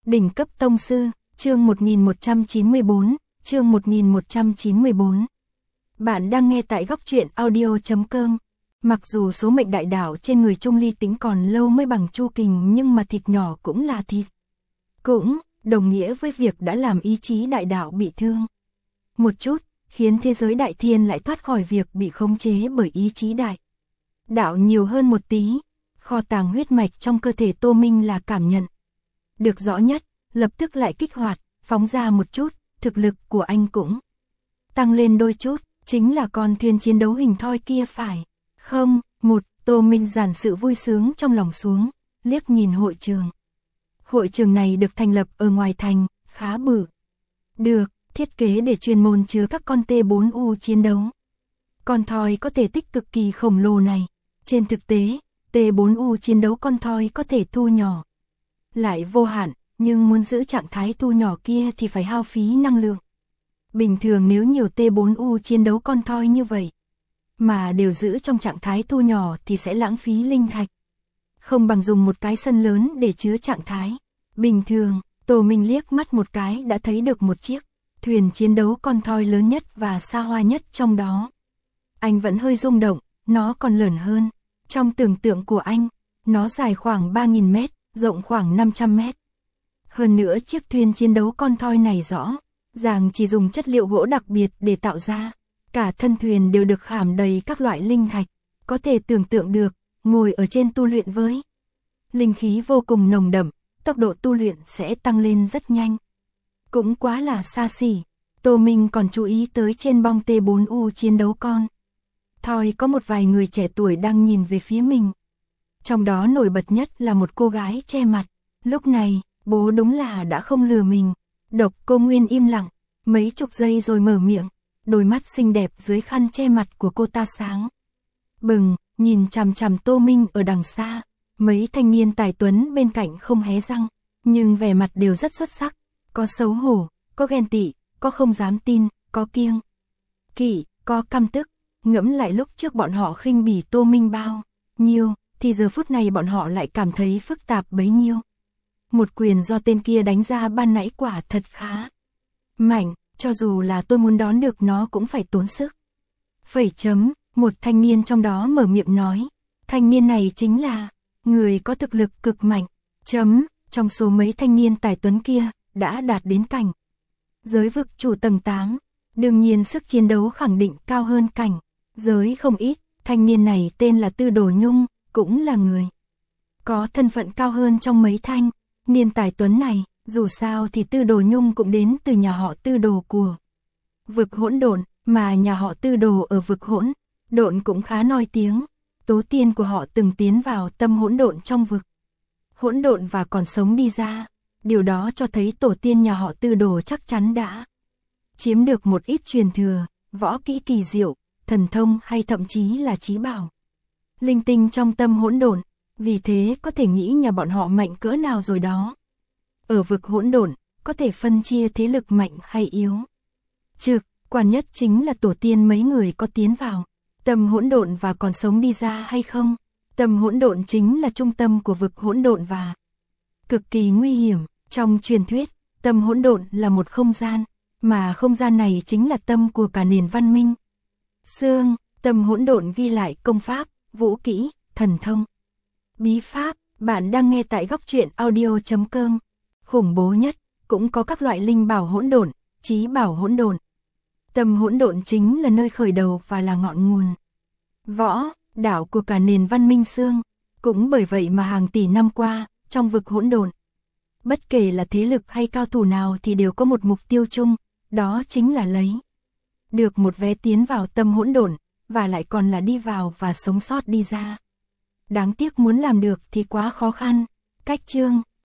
Đỉnh cấp tông sư, chương 1194, chương 1194. Bạn đang nghe tại góc truyện audio.com. Mặc dù số mệnh đại đạo trên người Trung Ly Tĩnh còn lâu mới bằng Chu Kình, nhưng mà thịt nhỏ cũng là thịt. Cũng đồng nghĩa với việc đã làm ý chí đại đạo bị thương. Một chút, khiến thế giới đại thiên lại thoát khỏi việc bị khống chế bởi ý chí đại đạo nhiều hơn một tí. Kho tàng huyết mạch trong cơ thể Tô Minh là cảm nhận được rõ nhất, lập tức lại kích hoạt, phóng ra một chút, thực lực của anh cũng tăng lên đôi chút, chính là con thuyền chiến đấu hình thoi kia phải không? Tô Minh dàn sự vui sướng trong lòng xuống, liếc nhìn hội trường. Hội trường này được thành lập ở ngoài thành, khá bự. Được thiết kế để chuyên môn chứa các con T4U chiến đấu. Con thoi có thể tích cực kỳ khổng lồ này. Trên thực tế, T4U chiến đấu con thoi có thể thu nhỏ lại vô hạn, nhưng muốn giữ trạng thái thu nhỏ kia thì phải hao phí năng lượng. Bình thường nếu nhiều T4U chiến đấu con thoi như vậy, mà đều giữ trong trạng thái thu nhỏ thì sẽ lãng phí linh thạch. Không bằng dùng một cái sân lớn để chứa trạng thái bình thường. Tô Minh liếc mắt một cái đã thấy được một chiếc thuyền chiến đấu con thoi lớn nhất và xa hoa nhất trong đó. Anh vẫn hơi rung động, nó còn lớn hơn. Trong tưởng tượng của anh, nó dài khoảng 3.000 mét, rộng khoảng 500 mét. Hơn nữa chiếc thuyền chiến đấu con thoi này rõ ràng chỉ dùng chất liệu gỗ đặc biệt để tạo ra. Cả thân thuyền đều được khảm đầy các loại linh thạch. Có thể tưởng tượng được, ngồi ở trên tu luyện với linh khí vô cùng nồng đậm, tốc độ tu luyện sẽ tăng lên rất nhanh. Cũng quá là xa xỉ. Tô Minh còn chú ý tới trên bong T4U chiến đấu con thoi có một vài người trẻ tuổi đang nhìn về phía mình. Trong đó nổi bật nhất là một cô gái che mặt. Lúc này, bố đúng là đã không lừa mình. Độc Cô Nguyên im lặng, mấy chục giây rồi mở miệng. Đôi mắt xinh đẹp dưới khăn che mặt của cô ta sáng bừng, nhìn chằm chằm Tô Minh ở đằng xa. Mấy thanh niên tài tuấn bên cạnh không hé răng, nhưng vẻ mặt đều rất xuất sắc. Có xấu hổ, có ghen tị, có không dám tin, có kiêng kỵ, có căm tức. Ngẫm lại lúc trước bọn họ khinh bỉ Tô Minh bao nhiêu, thì giờ phút này bọn họ lại cảm thấy phức tạp bấy nhiêu. Một quyền do tên kia đánh ra ban nãy quả thật khá mạnh, cho dù là tôi muốn đón được nó cũng phải tốn sức. Một thanh niên trong đó mở miệng nói. Thanh niên này chính là người có thực lực cực mạnh. Trong số mấy thanh niên tài tuấn kia, đã đạt đến cảnh giới vực chủ tầng 8. Đương nhiên sức chiến đấu khẳng định cao hơn cảnh giới không ít. Thanh niên này tên là Tư Đồ Nhung, cũng là người có thân phận cao hơn trong mấy thanh niên tài tuấn này. Dù sao thì Tư Đồ Nhung cũng đến từ nhà họ Tư Đồ của vực hỗn độn, mà nhà họ Tư Đồ ở vực hỗn độn cũng khá nổi tiếng. Tổ tiên của họ từng tiến vào tâm hỗn độn trong vực hỗn độn và còn sống đi ra. Điều đó cho thấy tổ tiên nhà họ Tư Đồ chắc chắn đã chiếm được một ít truyền thừa, võ kỹ kỳ diệu, thần thông hay thậm chí là trí bảo linh tinh trong tâm hỗn độn. Vì thế có thể nghĩ nhà bọn họ mạnh cỡ nào rồi đó. Ở vực hỗn độn, có thể phân chia thế lực mạnh hay yếu. Quan nhất chính là tổ tiên mấy người có tiến vào tâm hỗn độn và còn sống đi ra hay không. Tâm hỗn độn chính là trung tâm của vực hỗn độn và cực kỳ nguy hiểm. Trong truyền thuyết, tâm hỗn độn là một không gian, mà không gian này chính là tâm của cả nền văn minh. Tâm hỗn độn ghi lại công pháp, vũ kỹ, thần thông, bí pháp. Bạn đang nghe tại góc truyện audio.com. Khủng bố nhất, cũng có các loại linh bảo hỗn độn, trí bảo hỗn độn. Tâm hỗn độn chính là nơi khởi đầu và là ngọn nguồn võ đạo của cả nền văn minh xương. Cũng bởi vậy mà hàng tỷ năm qua, trong vực hỗn độn, bất kể là thế lực hay cao thủ nào thì đều có một mục tiêu chung, đó chính là lấy được một vé tiến vào tâm hỗn độn, và lại còn là đi vào và sống sót đi ra. Đáng tiếc muốn làm được thì quá khó khăn. Cách chương